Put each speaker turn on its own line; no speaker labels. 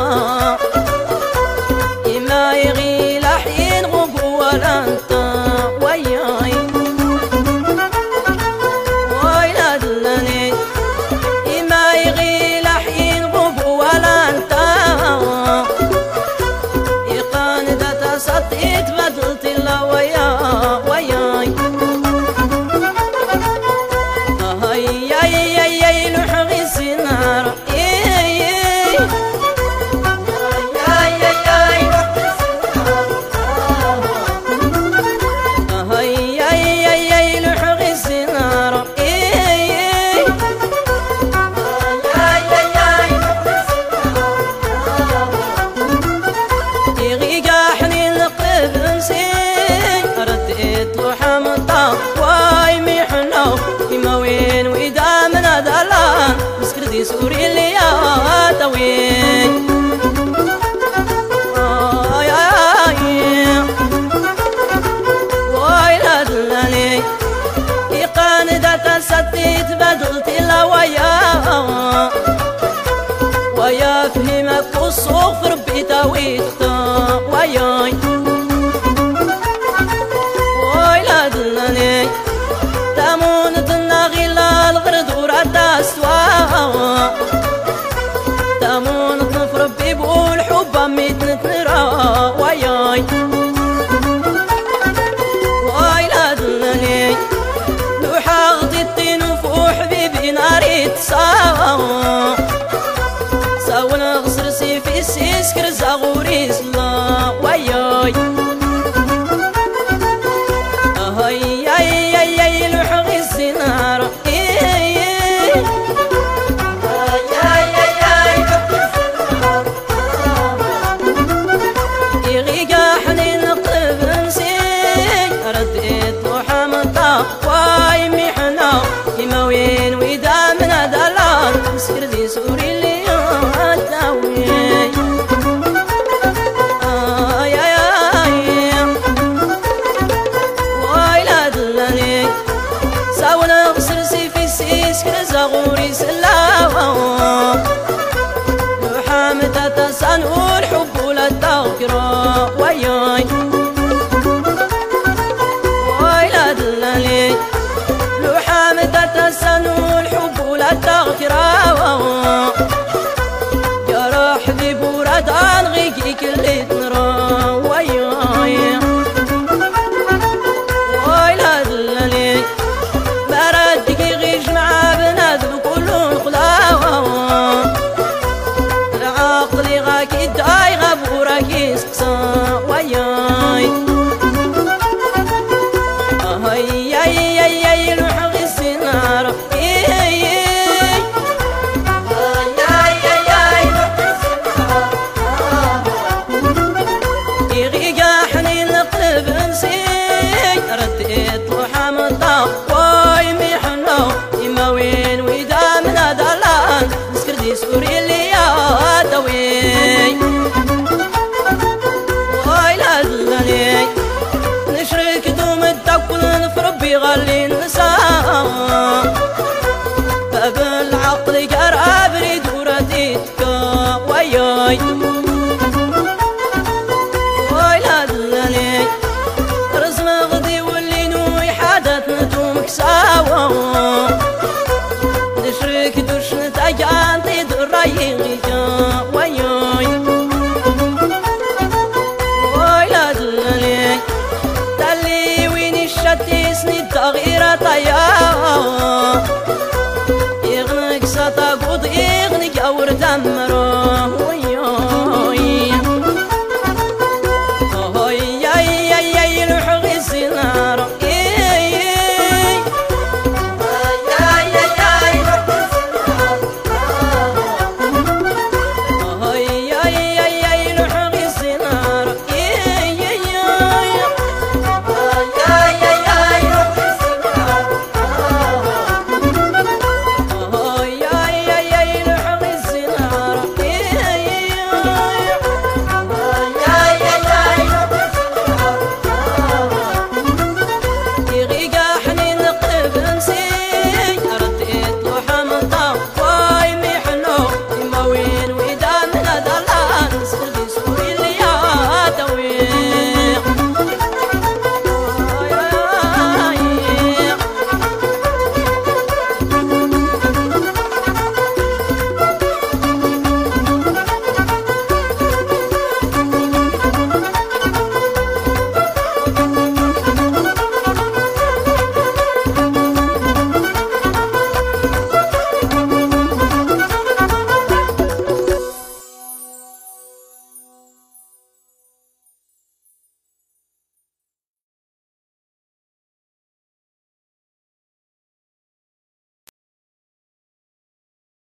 إما يغي لحين غب ولا انت وياي ويلا دلني إما يغي لحين غب ولا انت يقان دا تسطيت بدلت الله ويا وياي هاي لحغي السنار سوري اللي يا طويل ويلا دلني يقان دا تسديت بدلت لا ويا فهمك الصوف ربي تاويت وياي ويلا دلني تامون تناغي لا الغرد ورد استوا تامون تنفر بيبو الحب ميت نتنرا وياي ويلا دلني لوحا غدي الطين وفوح حبيبي ناري تساوا ساونا غسر سيفي السيس كرزا غوري سلا وياي هاي لوحغي السنار سوري اللي يهداوي ويلا دلني ساونا غسر سيفي سيس كرزا غوري سلاوا وحامد تسان والحب ولا تغفرا وياي ويلا دلني وحامد تسان والحب ولا تغفرا كل تنرا وياي ويلا دلني بردك يغيش مع بنادم كلهم خلاوا العقل غاكي داي غبورك يسقسا وياي هاي لحغي السنار سوري اللي يا طويل ويلا دلني نشرك دوم التوكل نفربي غالي النساء باب العقل قراب ريد ورديتك وياي ويلا دلني رسم غدي واللي نوي حدث نتومك ساوا نشرك دوش نتاجان وياي ويلا دلني تالي وين الشتيسني التغيير طيا يغنك سطاق وضيغنك اور دمره